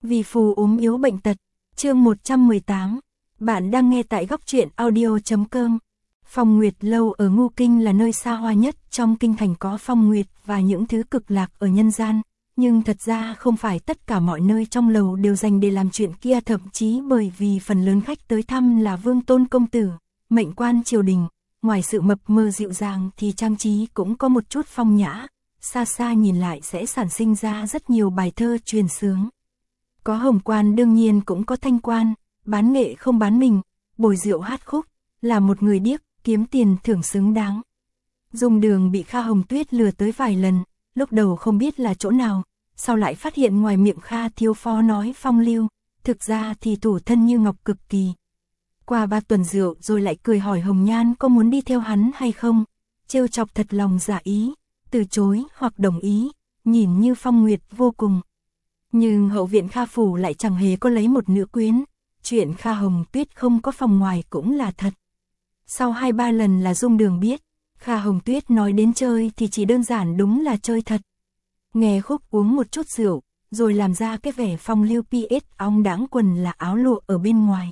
Vì phù ốm yếu bệnh tật. Chương 118. Bạn đang nghe tại góc truyện audio.com. Phong Nguyệt Lâu ở Ngô Kinh là nơi xa hoa nhất trong kinh thành, có phong nguyệt và những thứ cực lạc ở nhân gian. Nhưng thật ra không phải tất cả mọi nơi trong lầu đều dành để làm chuyện kia, thậm chí bởi vì phần lớn khách tới thăm là vương tôn công tử, mệnh quan triều đình. Ngoài sự mập mờ dịu dàng thì trang trí cũng có một chút phong nhã, xa xa nhìn lại sẽ sản sinh ra rất nhiều bài thơ truyền sướng. Có hồng quan đương nhiên cũng có thanh quan, bán nghệ không bán mình, bồi rượu hát khúc, là một người điếc, kiếm tiền thưởng xứng đáng. Dung Đường bị Kha Hồng Tuyết lừa tới vài lần, lúc đầu không biết là chỗ nào, sau lại phát hiện ngoài miệng Kha thiếu phó nói phong lưu, thực ra thì thủ thân như ngọc cực kỳ. Qua 3 tuần rượu rồi lại cười hỏi Hồng Nhan có muốn đi theo hắn hay không, trêu chọc thật lòng giả ý, từ chối hoặc đồng ý, nhìn như phong nguyệt vô cùng. Nhưng hậu viện Kha phủ lại chẳng hề có lấy một nữ quyến, chuyện Kha Hồng Tuyết không có phòng ngoài cũng là thật. Sau 2-3 lần là Dung Đường biết, Kha Hồng Tuyết nói đến chơi thì chỉ đơn giản đúng là chơi thật. Nghe khúc uống một chút rượu, rồi làm ra cái vẻ phong lưu PS ong đáng, quần là áo lụa ở bên ngoài.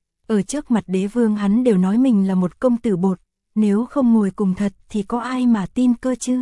Ở trước mặt đế vương hắn đều nói mình là một công tử bột, nếu không ngồi cùng thật thì có ai mà tin cơ chứ.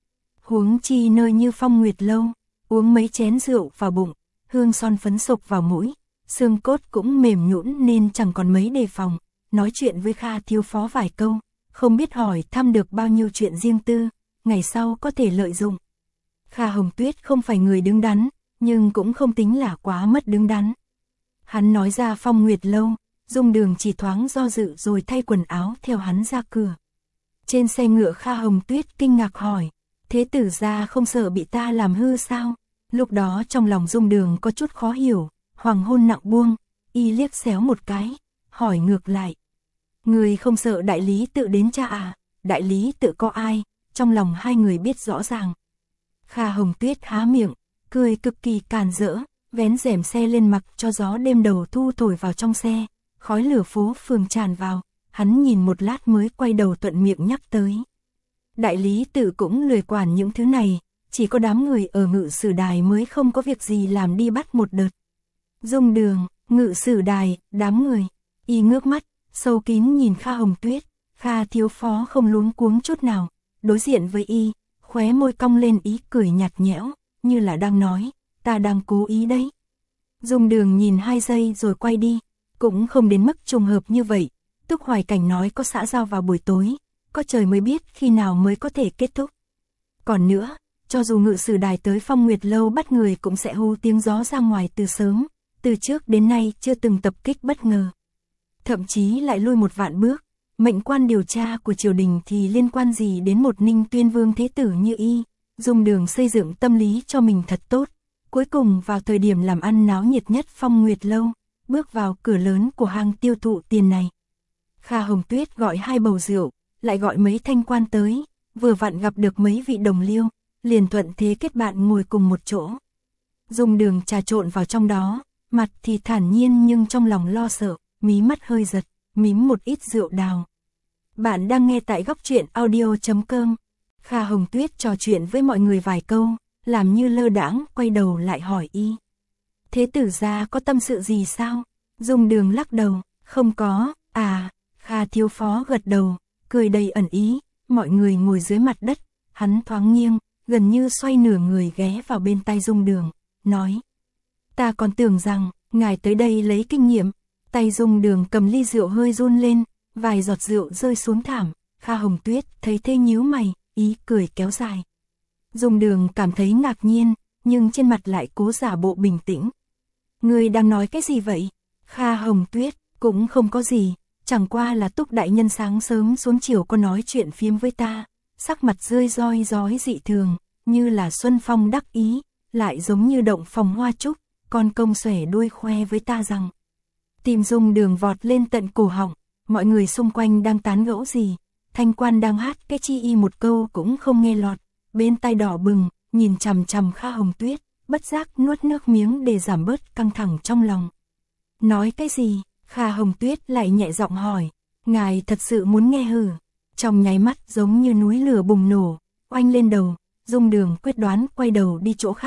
Huống chi nơi như Phong Nguyệt Lâu, uống mấy chén rượu vào bụng, hương son phấn sộc vào mũi, xương cốt cũng mềm nhũn nên chẳng còn mấy đề phòng, nói chuyện với Kha thiếu phó vài câu, không biết hỏi thăm được bao nhiêu chuyện riêng tư, ngày sau có thể lợi dụng. Kha Hồng Tuyết không phải người đứng đắn, nhưng cũng không tính là quá mất đứng đắn. Hắn nói ra Phong Nguyệt Lâu, Dung Đường chỉ thoáng do dự rồi thay quần áo theo hắn ra cửa. Trên xe ngựa Kha Hồng Tuyết kinh ngạc hỏi, thế tử gia không sợ bị ta làm hư sao? Lúc đó trong lòng Dung Đường có chút khó hiểu, hoàng hôn nặng buông, y liếc xéo một cái, hỏi ngược lại. Người không sợ đại lý tự đến cha à? Đại lý tự có ai? Trong lòng hai người biết rõ ràng. Kha Hồng Tuyết há miệng, cười cực kỳ càn rỡ, vén rèm xe lên mặc cho gió đêm đầu thu thổi vào trong xe, khói lửa phố phường tràn vào, hắn nhìn một lát mới quay đầu thuận miệng nhắc tới. Đại lý tự cũng lười quản những thứ này, chỉ có đám người ở ngự sử đài mới không có việc gì làm đi bắt một đợt. Dung Đường, ngự sử đài, đám người, y ngước mắt, sâu kín nhìn Kha Hồng Tuyết, Kha thiếu phó không luống cuống chút nào, đối diện với y, khóe môi cong lên ý cười nhạt nhẽo, như là đang nói, ta đang cố ý đấy. Dung Đường nhìn 2 giây rồi quay đi, cũng không đến mức trùng hợp như vậy, Túc Hoài Cảnh nói có xã giao vào buổi tối, có trời mới biết khi nào mới có thể kết thúc. Còn nữa, cho dù ngự sử đài tới Phong Nguyệt Lâu bắt người cũng sẽ hú tiếng gió ra ngoài từ sớm, từ trước đến nay chưa từng tập kích bất ngờ. Thậm chí lại lui một vạn bước, mệnh quan điều tra của triều đình thì liên quan gì đến một Ninh Tuyên Vương thế tử như y. Dung Đường xây dựng tâm lý cho mình thật tốt, cuối cùng vào thời điểm làm ăn náo nhiệt nhất Phong Nguyệt Lâu, bước vào cửa lớn của hang tiêu thụ tiền này. Kha Hồng Tuyết gọi 2 bầu rượu, lại gọi mấy thanh quan tới, vừa vặn gặp được mấy vị đồng liêu, liền thuận thế kết bạn ngồi cùng một chỗ. Dung Đường trà trộn vào trong đó, mặt thì thản nhiên nhưng trong lòng lo sợ, mí mắt hơi giật, mím một ít rượu đào. Bạn đang nghe tại góc truyện audio.com. Kha Hồng Tuyết trò chuyện với mọi người vài câu, làm như lơ đãng, quay đầu lại hỏi y. Thế tử gia có tâm sự gì sao? Dung Đường lắc đầu, không có, à. Kha thiếu phó gật đầu, cười đầy ẩn ý, mọi người ngồi dưới mặt đất, hắn thoáng nghiêng, gần như xoay nửa người ghé vào bên tai Dung Đường, nói. Ta còn tưởng rằng, ngài tới đây lấy kinh nghiệm. Tay Dung Đường cầm ly rượu hơi run lên, vài giọt rượu rơi xuống thảm, Kha Hồng Tuyết thấy thế nhíu mày, ý cười kéo dài. Dung Đường cảm thấy ngạc nhiên, nhưng trên mặt lại cố giả bộ bình tĩnh. Ngươi đang nói cái gì vậy? Kha Hồng Tuyết, cũng không có gì, chẳng qua là Túc đại nhân sáng sớm xuống chiều có nói chuyện phiếm với ta, sắc mặt rơi roi rói dị thường, như là xuân phong đắc ý, lại giống như động phòng hoa trúc, con công xòe đuôi khoe với ta rằng. Tim Dung Đường vọt lên tận cổ họng, mọi người xung quanh đang tán gẫu gì, thanh quan đang hát cái chi y một câu cũng không nghe lọt, bên tai đỏ bừng, nhìn chằm chằm Kha Hồng Tuyết, bất giác nuốt nước miếng để giảm bớt căng thẳng trong lòng. Nói cái gì? Kha Hồng Tuyết lại nhẹ giọng hỏi, ngài thật sự muốn nghe hử? Trong nháy mắt giống như núi lửa bùng nổ, oanh lên đầu, Dung Đường quyết đoán quay đầu đi chỗ khác,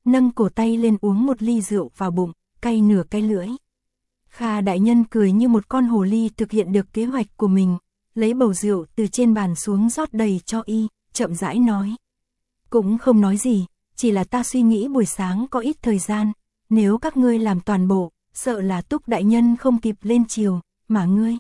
nâng cổ tay lên uống một ly rượu vào bụng, cay nửa cái lưỡi. Kha đại nhân cười như một con hồ ly thực hiện được kế hoạch của mình, lấy bầu rượu từ trên bàn xuống rót đầy cho y, chậm rãi nói. Cũng không nói gì, chỉ là ta suy nghĩ buổi sáng có ít thời gian, nếu các ngươi làm toàn bộ, sợ là Túc đại nhân không kịp lên chiều, mà ngươi.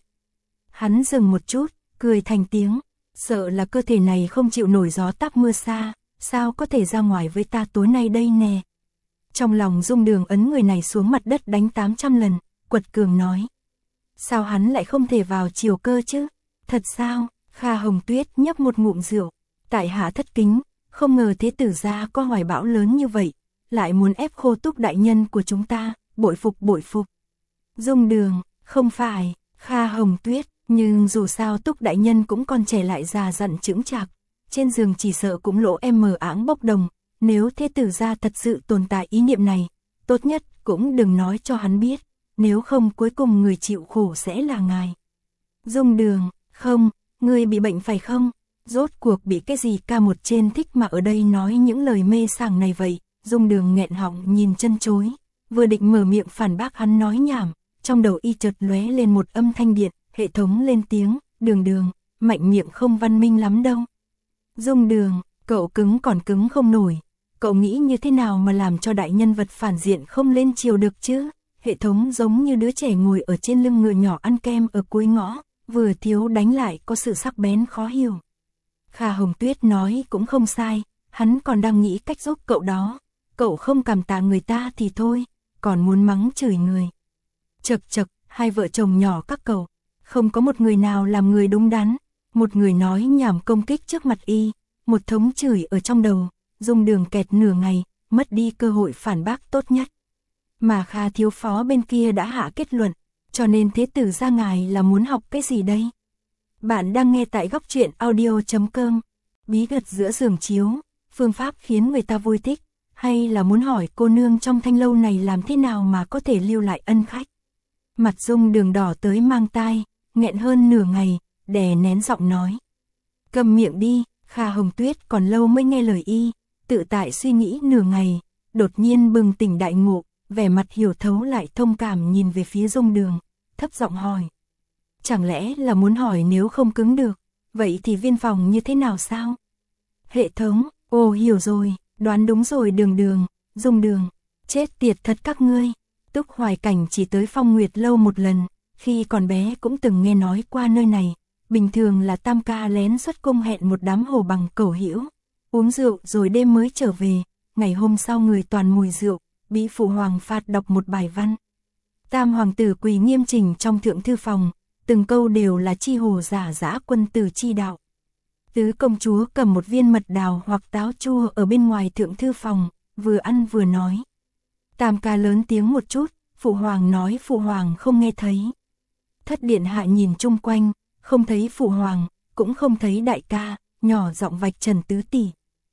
Hắn dừng một chút, cười thành tiếng, sợ là cơ thể này không chịu nổi gió táp mưa xa, sao có thể ra ngoài với ta tối nay đây nè. Trong lòng Dung Đường ấn người này xuống mặt đất đánh 800 lần, quật cường nói. Sao hắn lại không thể vào chiều cơ chứ? Thật sao? Kha Hồng Tuyết nhấp một ngụm rượu, tại hạ thất kính, không ngờ thế tử gia có hoài bão lớn như vậy, lại muốn ép khô Túc đại nhân của chúng ta, bội phục bội phục. Dung Đường, không phải, Kha Hồng Tuyết, nhưng dù sao Túc đại nhân cũng còn trẻ lại già dặn chững chạc, trên giường chỉ sợ cũng lỗ mờ áng bốc đồng, nếu thế tử gia thật sự tồn tại ý niệm này, tốt nhất cũng đừng nói cho hắn biết, nếu không cuối cùng người chịu khổ sẽ là ngài. Dung Đường, không, ngươi bị bệnh phải không? Rốt cuộc bị cái gì ca một trên thích mà ở đây nói những lời mê sảng này vậy? Dung Đường nghẹn họng nhìn chân chối, vừa định mở miệng phản bác hắn nói nhảm, trong đầu y chợt lóe lên một âm thanh điện, hệ thống lên tiếng, Đường Đường, mạnh miệng không văn minh lắm đâu. Dung Đường, cậu cứng còn cứng không nổi, cậu nghĩ như thế nào mà làm cho đại nhân vật phản diện không lên chiều được chứ? Hệ thống giống như đứa trẻ ngồi ở trên lưng ngựa nhỏ ăn kem ở cuối ngõ, vừa thiếu đánh lại có sự sắc bén khó hiểu. Kha Hồng Tuyết nói cũng không sai, hắn còn đang nghĩ cách giúp cậu đó, cậu không cảm tạ người ta thì thôi, còn muốn mắng chửi người. Chật chật, hai vợ chồng nhỏ các cậu, không có một người nào làm người đúng đắn, một người nói nhảm công kích trước mặt y, một thống chửi ở trong đầu, Dung Đường kẹt nửa ngày, mất đi cơ hội phản bác tốt nhất. Mà Kha thiếu phó bên kia đã hạ kết luận, cho nên thế tử gia ngài là muốn học cái gì đây? Bạn đang nghe tại góc truyện audio.com, bí gật giữa giường chiếu, phương pháp khiến người ta vui thích, hay là muốn hỏi cô nương trong thanh lâu này làm thế nào mà có thể lưu lại ân khách? Mặt Dung Đường đỏ tới mang tai, nghẹn hơn nửa ngày, đè nén giọng nói. Cầm miệng đi, Kha Hồng Tuyết còn lâu mới nghe lời y, tự tại suy nghĩ nửa ngày, đột nhiên bừng tỉnh đại ngộ, vẻ mặt hiểu thấu lại thông cảm nhìn về phía Dung Đường, thấp giọng hỏi. Chẳng lẽ là muốn hỏi nếu không cứng được, vậy thì viên phòng như thế nào sao? Hệ thống, ồ hiểu rồi, đoán đúng rồi Đường Đường, Dung Đường, chết tiệt thật các ngươi. Túc Hoài Cảnh chỉ tới Phong Nguyệt lâu một lần, khi còn bé cũng từng nghe nói qua nơi này, bình thường là tam ca lén xuất cung hẹn một đám hồ bằng cẩu hữu, uống rượu rồi đêm mới trở về, ngày hôm sau người toàn mùi rượu, bị phụ hoàng phạt đọc một bài văn. Tam hoàng tử quỳ nghiêm chỉnh trong thượng thư phòng, từng câu đều là chi hồ giả dã quân tử chi đạo. Tứ công chúa cầm một viên mật đào hoặc táo chua ở bên ngoài thượng thư phòng, vừa ăn vừa nói. Tam ca lớn tiếng một chút, phụ hoàng nói phụ hoàng không nghe thấy. Thất điện hạ nhìn chung quanh, không thấy phụ hoàng, cũng không thấy đại ca, nhỏ giọng vạch trần tứ tỷ.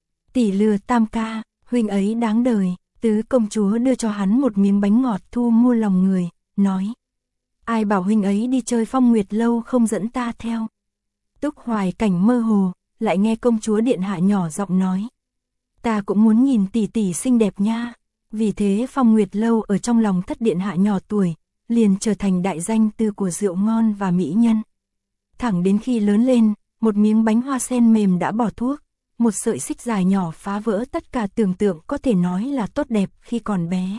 Tỷ lừa tam ca, huynh ấy đáng đời. Tứ công chúa đưa cho hắn một miếng bánh ngọt thu mua lòng người, nói. Ai bảo huynh ấy đi chơi Phong Nguyệt lâu không dẫn ta theo. Túc Hoài Cảnh mơ hồ, lại nghe công chúa điện hạ nhỏ giọng nói. Ta cũng muốn nhìn tỷ tỷ xinh đẹp nha. Vì thế Phong Nguyệt lâu ở trong lòng thất điện hạ nhỏ tuổi, liền trở thành đại danh từ của rượu ngon và mỹ nhân. Thẳng đến khi lớn lên, một miếng bánh hoa sen mềm đã bỏ thuốc, một sợi xích dài nhỏ phá vỡ tất cả tưởng tượng có thể nói là tốt đẹp khi còn bé.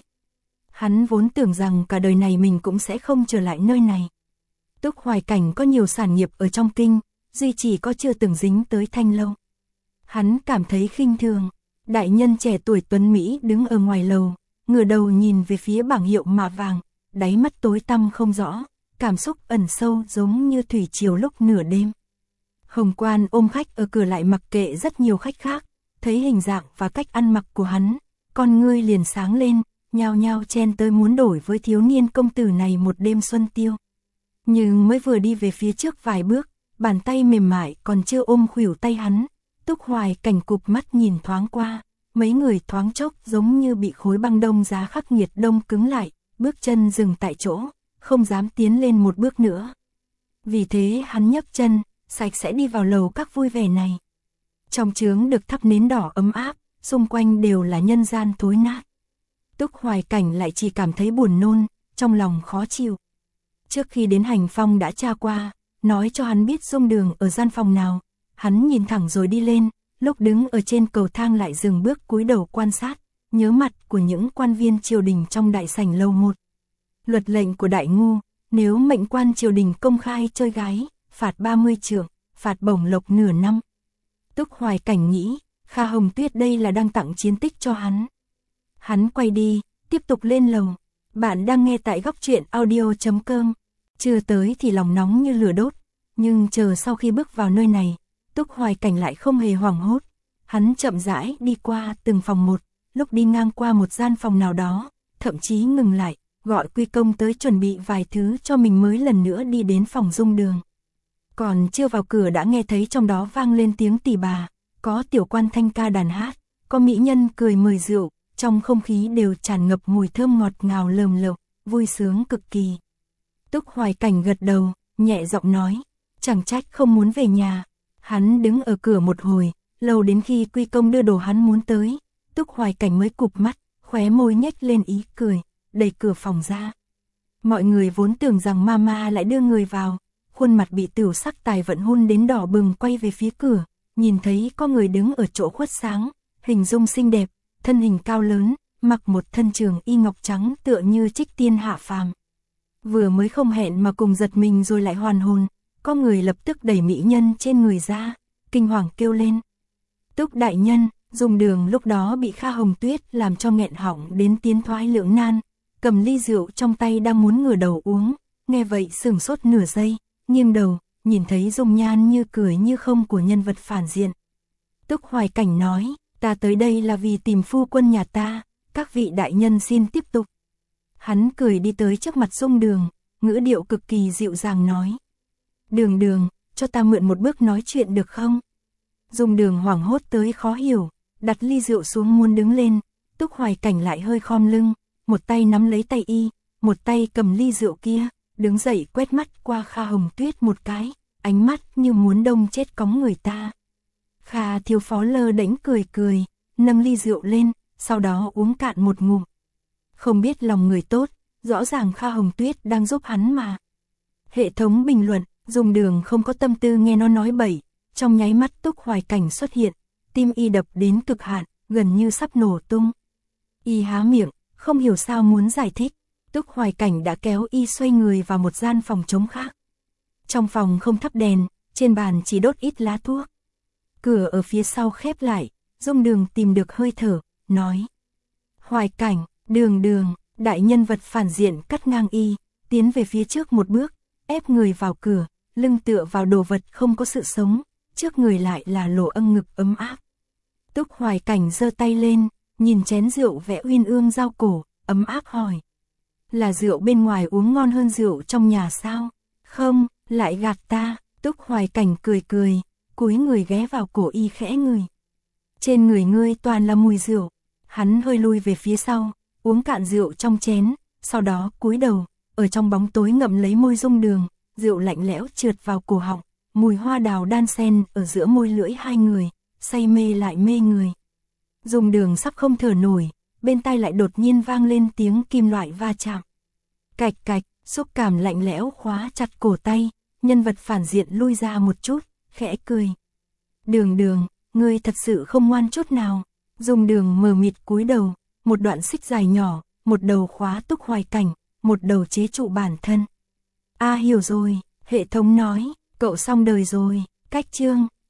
Hắn vốn tưởng rằng cả đời này mình cũng sẽ không trở lại nơi này. Túc Hoài Cảnh có nhiều sản nghiệp ở trong kinh, duy chỉ có chưa từng dính tới thanh lâu. Hắn cảm thấy khinh thường, đại nhân trẻ tuổi tuấn Mỹ đứng ở ngoài lầu, ngửa đầu nhìn về phía bảng hiệu mạ vàng, đáy mắt tối tăm không rõ, cảm xúc ẩn sâu giống như thủy triều lúc nửa đêm. Hồng Quan ôm khách ở cửa lại mặc kệ rất nhiều khách khác, thấy hình dạng và cách ăn mặc của hắn, con ngươi liền sáng lên, nhao nhao chen tới muốn đổi với thiếu niên công tử này một đêm xuân tiêu. Nhưng mới vừa đi về phía trước vài bước, bàn tay mềm mại còn chưa ôm khuỷu tay hắn, Túc Hoài Cảnh cụp mắt nhìn thoáng qua, mấy người thoáng chốc giống như bị khối băng đông giá khắc nghiệt đông cứng lại, bước chân dừng tại chỗ, không dám tiến lên một bước nữa. Vì thế hắn nhấc chân, sạch sẽ đi vào lầu các vui vẻ này. Trong chướng được thắp nến đỏ ấm áp, xung quanh đều là nhân gian thối nát. Túc Hoài Cảnh lại chỉ cảm thấy buồn nôn, trong lòng khó chịu. Trước khi đến hành phong đã tra qua, nói cho hắn biết Dung Đường ở gian phòng nào. Hắn nhìn thẳng rồi đi lên, lúc đứng ở trên cầu thang lại dừng bước cúi đầu quan sát, nhớ mặt của những quan viên triều đình trong đại sảnh lầu 1. Luật lệnh của Đại Ngu, nếu mệnh quan triều đình công khai chơi gái, phạt 30 trượng, phạt bổng lộc nửa năm. Túc Hoài Cảnh nghĩ, Kha Hồng Tuyết đây là đang tặng chiến tích cho hắn. Hắn quay đi, tiếp tục lên lầu. Bạn đang nghe tại góc truyện audio.com. Chưa tới thì lòng nóng như lửa đốt, nhưng chờ sau khi bước vào nơi này, Túc Hoài Cảnh lại không hề hoảng hốt. Hắn chậm rãi đi qua từng phòng một, lúc đi ngang qua một gian phòng nào đó, thậm chí ngừng lại, gọi Quy Công tới chuẩn bị vài thứ cho mình mới lần nữa đi đến phòng Dung Đường. Còn chưa vào cửa đã nghe thấy trong đó vang lên tiếng tỳ bà, có tiểu quan thanh ca đàn hát, có mỹ nhân cười mời rượu, trong không khí đều tràn ngập mùi thơm ngọt ngào lờm lộc, vui sướng cực kỳ. Túc Hoài Cảnh gật đầu, nhẹ giọng nói, chẳng trách không muốn về nhà. Hắn đứng ở cửa một hồi, lâu đến khi Quy Công đưa đồ hắn muốn tới, Túc Hoài Cảnh mới cụp mắt, khóe môi nhếch lên ý cười, đẩy cửa phòng ra. Mọi người vốn tưởng rằng Mama lại đưa người vào, khuôn mặt bị Tửu Sắc Tài Vận hun đến đỏ bừng quay về phía cửa, nhìn thấy có người đứng ở chỗ khuất sáng, hình dung xinh đẹp, thân hình cao lớn, mặc một thân trường y ngọc trắng tựa như trích tiên hạ phàm. Vừa mới không hẹn mà cùng giật mình rồi lại hoàn hồn, có người lập tức đẩy mỹ nhân trên người ra, kinh hoàng kêu lên. Túc đại nhân, Dung Đường lúc đó bị Kha Hồng Tuyết làm cho nghẹn họng đến tiến thoái lưỡng nan, cầm ly rượu trong tay đang muốn ngửa đầu uống, nghe vậy sửng sốt nửa giây, nghiêng đầu, nhìn thấy dung nhan như cười như không của nhân vật phản diện. Túc Hoài Cảnh nói, ta tới đây là vì tìm phu quân nhà ta, các vị đại nhân xin tiếp tục. Hắn cười đi tới trước mặt Dung Đường, ngữ điệu cực kỳ dịu dàng nói. Đường Đường, cho ta mượn một bước nói chuyện được không? Dung Đường hoảng hốt tới khó hiểu, đặt ly rượu xuống muốn đứng lên, Túc Hoài Cảnh lại hơi khom lưng, một tay nắm lấy tay y, một tay cầm ly rượu kia, đứng dậy quét mắt qua Kha Hồng Tuyết một cái, ánh mắt như muốn đông chết cóng người ta. Kha thiếu phó lơ đễnh cười cười, nâng ly rượu lên, sau đó uống cạn một ngụm. Không biết lòng người tốt, rõ ràng Kha Hồng Tuyết đang giúp hắn mà. Hệ thống bình luận, Dung Đường không có tâm tư nghe nó nói bậy, trong nháy mắt Túc Hoài Cảnh xuất hiện, tim y đập đến cực hạn, gần như sắp nổ tung. Y há miệng, không hiểu sao muốn giải thích, Túc Hoài Cảnh đã kéo y xoay người vào một gian phòng trống khác. Trong phòng không thắp đèn, trên bàn chỉ đốt ít lá thuốc. Cửa ở phía sau khép lại, Dung Đường tìm được hơi thở, nói. Hoài Cảnh, Đường Đường, đại nhân vật phản diện cắt ngang y, tiến về phía trước một bước, ép người vào cửa, lưng tựa vào đồ vật không có sự sống, trước người lại là lỗ âng ngực ấm áp. Túc Hoài Cảnh giơ tay lên, nhìn chén rượu vẽ uyên ương giao cổ, ấm áp hỏi. Là rượu bên ngoài uống ngon hơn rượu trong nhà sao? Không, lại gạt ta. Túc Hoài Cảnh cười cười, cúi người ghé vào cổ y khẽ ngửi. Trên người ngươi toàn là mùi rượu. Hắn hơi lui về phía sau, uống cạn rượu trong chén, sau đó cúi đầu, ở trong bóng tối ngậm lấy môi Dung Đường, rượu lạnh lẽo trượt vào cổ họng, mùi hoa đào đan xen ở giữa môi lưỡi hai người, say mê lại mê người. Dung Đường sắp không thở nổi, bên tai lại đột nhiên vang lên tiếng kim loại va chạm. Cạch cạch, xúc cảm lạnh lẽo khóa chặt cổ tay, nhân vật phản diện lui ra một chút, khẽ cười. Đường Đường, ngươi thật sự không ngoan chút nào. Dung Đường mờ mịt cúi đầu, một đoạn xích dài nhỏ, một đầu khóa Túc Hoài Cảnh, một đầu chế trụ bản thân. Hiểu rồi, hệ thống nói, cậu xong đời rồi, cách chương.